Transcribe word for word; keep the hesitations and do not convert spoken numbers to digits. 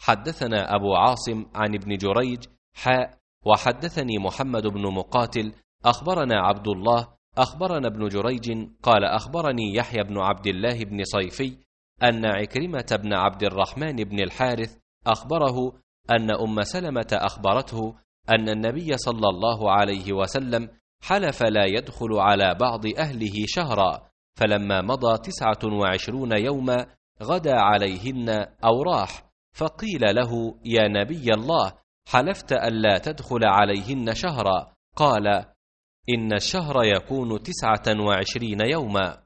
حدثنا أبو عاصم عن ابن جريج حاء وحدثني محمد بن مقاتل أخبرنا عبد الله أخبرنا ابن جريج قال أخبرني يحيى بن عبد الله بن صيفي أن عكرمة بن عبد الرحمن بن الحارث أخبره أن أم سلمة أخبرته أن النبي صلى الله عليه وسلم حلف لا يدخل على بعض أهله شهرا، فلما مضى تسعة وعشرون يوما غدا عليهن أو راح، فقيل له: يا نبي الله، حلفت ألا تدخل عليهن شهرا. قال: إن الشهر يكون تسعة وعشرين يوما.